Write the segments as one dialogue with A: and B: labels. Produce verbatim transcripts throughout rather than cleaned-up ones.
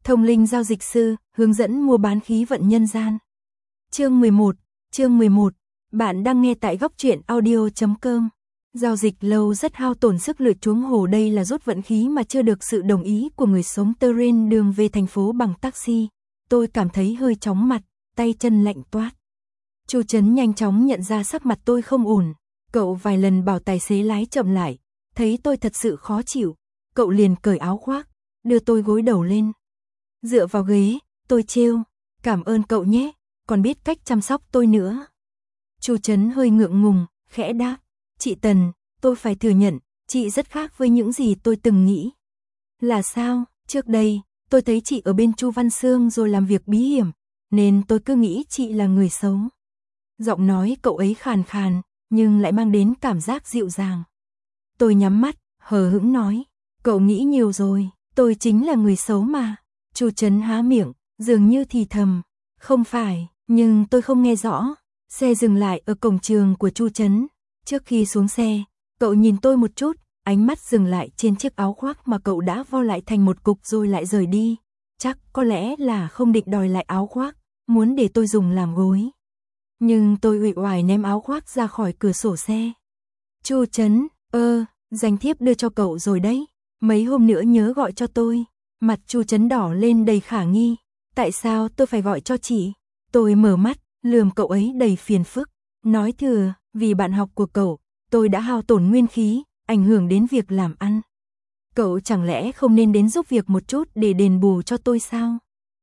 A: Thông linh giao dịch sư, hướng dẫn mua bán khí vận nhân gian. Chương mười một, chương mười một. Bạn đang nghe tại góc truyện audio chấm com. Giao dịch lâu rất hao tổn sức lực chuống hồ, đây là rút vận khí mà chưa được sự đồng ý của người sống terrain. Đường về thành phố bằng taxi, tôi cảm thấy hơi chóng mặt, tay chân lạnh toát. Chu Trấn nhanh chóng nhận ra sắc mặt tôi không ổn, cậu vài lần bảo tài xế lái chậm lại, thấy tôi thật sự khó chịu, cậu liền cởi áo khoác, đưa tôi gối đầu lên. Dựa vào ghế, tôi trêu, cảm ơn cậu nhé, còn biết cách chăm sóc tôi nữa. Chu Trấn hơi ngượng ngùng, khẽ đáp, chị Tần, tôi phải thừa nhận, chị rất khác với những gì tôi từng nghĩ. Là sao? Trước đây, tôi thấy chị ở bên Chu Văn Sương rồi làm việc bí hiểm, nên tôi cứ nghĩ chị là người xấu. Giọng nói cậu ấy khàn khàn, nhưng lại mang đến cảm giác dịu dàng. Tôi nhắm mắt, hờ hững nói, cậu nghĩ nhiều rồi, tôi chính là người xấu mà. Chu Trấn há miệng, dường như thì thầm, không phải, nhưng tôi không nghe rõ. Xe dừng lại ở cổng trường của Chu Trấn. Trước khi xuống xe, cậu nhìn tôi một chút, ánh mắt dừng lại trên chiếc áo khoác mà cậu đã vo lại thành một cục rồi lại rời đi. Chắc có lẽ là không định đòi lại áo khoác, muốn để tôi dùng làm gối. Nhưng tôi uể oải ném áo khoác ra khỏi cửa sổ xe. Chu Trấn, ơ, danh thiếp đưa cho cậu rồi đấy, mấy hôm nữa nhớ gọi cho tôi. Mặt Chu Trấn đỏ lên đầy khả nghi, tại sao tôi phải gọi cho chị? Tôi mở mắt, lườm cậu ấy đầy phiền phức, nói thừa, vì bạn học của cậu, tôi đã hao tổn nguyên khí, ảnh hưởng đến việc làm ăn. Cậu chẳng lẽ không nên đến giúp việc một chút để đền bù cho tôi sao?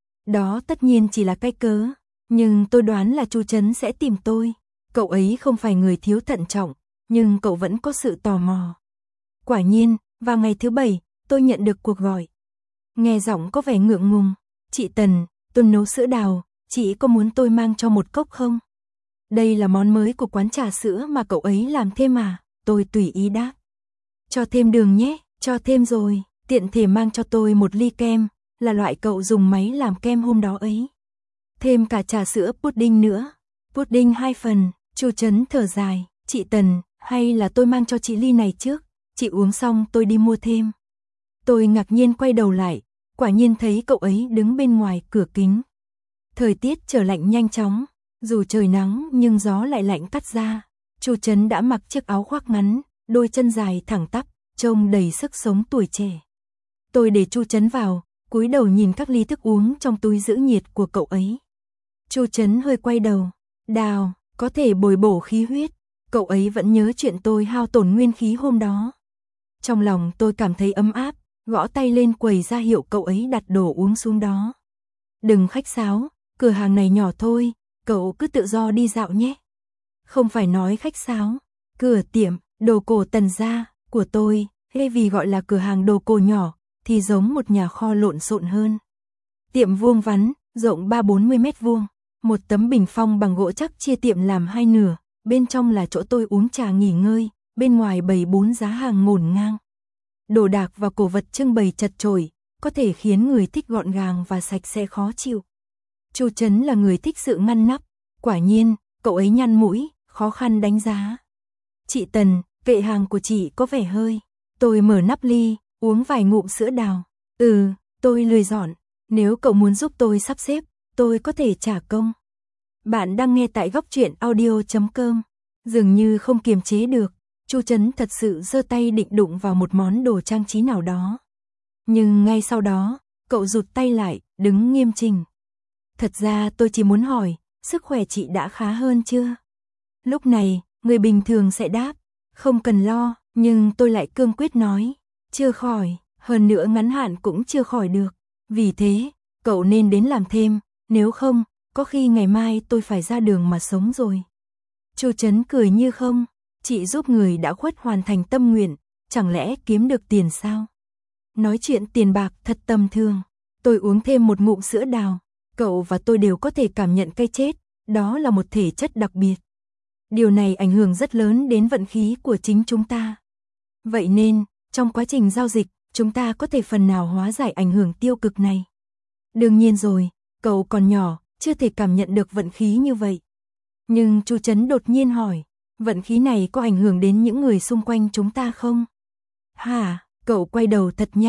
A: Đó tất nhiên chỉ là cái cớ, nhưng tôi đoán là Chu Trấn sẽ tìm tôi. Cậu ấy không phải người thiếu thận trọng, nhưng cậu vẫn có sự tò mò. Quả nhiên, vào ngày thứ bảy, tôi nhận được cuộc gọi. Nghe giọng có vẻ ngượng ngùng, chị Tần, tôi nấu sữa đào, chị có muốn tôi mang cho một cốc không? Đây là món mới của quán trà sữa mà cậu ấy làm thêm à? Tôi tùy ý đáp. Cho thêm đường nhé, cho thêm rồi, tiện thể mang cho tôi một ly kem, là loại cậu dùng máy làm kem hôm đó ấy. Thêm cả trà sữa pudding nữa, pudding hai phần. Chu Trấn thở dài, chị Tần, hay là tôi mang cho chị ly này trước, chị uống xong tôi đi mua thêm. Tôi ngạc nhiên quay đầu lại, quả nhiên thấy cậu ấy đứng bên ngoài cửa kính. Thời tiết trở lạnh nhanh chóng, dù trời nắng nhưng gió lại lạnh cắt da. Chu Trấn đã mặc chiếc áo khoác ngắn, đôi chân dài thẳng tắp, trông đầy sức sống tuổi trẻ. Tôi để Chu Trấn vào, cúi đầu nhìn các ly thức uống trong túi giữ nhiệt của cậu ấy. Chu Trấn hơi quay đầu, đào, có thể bồi bổ khí huyết, cậu ấy vẫn nhớ chuyện tôi hao tổn nguyên khí hôm đó. Trong lòng tôi cảm thấy ấm áp, gõ tay lên quầy ra hiệu cậu ấy đặt đồ uống xuống đó. Đừng khách sáo, cửa hàng này nhỏ thôi, cậu cứ tự do đi dạo nhé. Không phải nói khách sáo, cửa tiệm, đồ cổ Tần gia, của tôi, hay vì gọi là cửa hàng đồ cổ nhỏ, thì giống một nhà kho lộn xộn hơn. Tiệm vuông vắn, rộng ba bốn mươi mét vuông, một tấm bình phong bằng gỗ chắc chia tiệm làm hai nửa, bên trong là chỗ tôi uống trà nghỉ ngơi, bên ngoài bày bốn giá hàng ngổn ngang. Đồ đạc và cổ vật trưng bày chật chội, có thể khiến người thích gọn gàng và sạch sẽ khó chịu. Chu Trấn là người thích sự ngăn nắp, quả nhiên, cậu ấy nhăn mũi, khó khăn đánh giá. Chị Tần, kệ hàng của chị có vẻ hơi. Tôi mở nắp ly, uống vài ngụm sữa đào. Ừ, tôi lười dọn, nếu cậu muốn giúp tôi sắp xếp, tôi có thể trả công. Bạn đang nghe tại góc truyện audio chấm com. Dường như không kiềm chế được, Chu Trấn thật sự giơ tay định đụng vào một món đồ trang trí nào đó. Nhưng ngay sau đó, cậu rụt tay lại, đứng nghiêm chỉnh. Thật ra tôi chỉ muốn hỏi, sức khỏe chị đã khá hơn chưa? Lúc này, người bình thường sẽ đáp, không cần lo, nhưng tôi lại cương quyết nói, chưa khỏi, hơn nữa ngắn hạn cũng chưa khỏi được. Vì thế, cậu nên đến làm thêm, nếu không, có khi ngày mai tôi phải ra đường mà sống rồi. Chu Trấn cười như không, chị giúp người đã khuất hoàn thành tâm nguyện, chẳng lẽ kiếm được tiền sao? Nói chuyện tiền bạc thật tầm thường. Tôi uống thêm một ngụm sữa đào, cậu và tôi đều có thể cảm nhận cái chết, đó là một thể chất đặc biệt. Điều này ảnh hưởng rất lớn đến vận khí của chính chúng ta. Vậy nên, trong quá trình giao dịch, chúng ta có thể phần nào hóa giải ảnh hưởng tiêu cực này. Đương nhiên rồi, cậu còn nhỏ, chưa thể cảm nhận được vận khí như vậy. Nhưng Chu Trấn đột nhiên hỏi, vận khí này có ảnh hưởng đến những người xung quanh chúng ta không? Hả, cậu quay đầu thật nhanh,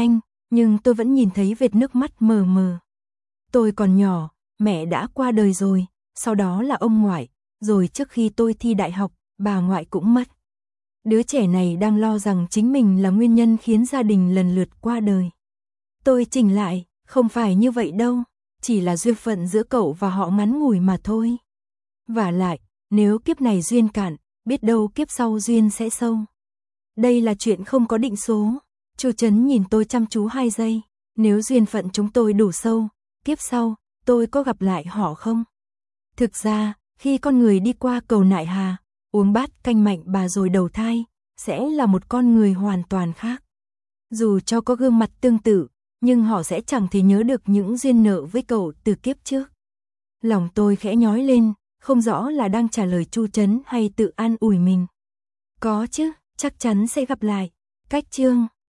A: Nhưng tôi vẫn nhìn thấy vệt nước mắt mờ mờ. Tôi còn nhỏ, mẹ đã qua đời rồi, sau đó là ông ngoại, rồi trước khi tôi thi đại học, bà ngoại cũng mất. Đứa trẻ này đang lo rằng chính mình là nguyên nhân khiến gia đình lần lượt qua đời. Tôi chỉnh lại, không phải như vậy đâu, chỉ là duyên phận giữa cậu và họ ngắn ngủi mà thôi. Vả lại, nếu kiếp này duyên cạn, biết đâu kiếp sau duyên sẽ sâu. Đây là chuyện không có định số. Chu Trấn nhìn tôi chăm chú hai giây, nếu duyên phận chúng tôi đủ sâu, kiếp sau, tôi có gặp lại họ không? Thực ra, khi con người đi qua cầu Nại Hà, uống bát canh mạnh bà rồi đầu thai, sẽ là một con người hoàn toàn khác. Dù cho có gương mặt tương tự, nhưng họ sẽ chẳng thể nhớ được những duyên nợ với cậu từ kiếp trước. Lòng tôi khẽ nhói lên, không rõ là đang trả lời Chu Trấn hay tự an ủi mình. Có chứ, chắc chắn sẽ gặp lại. Cách chương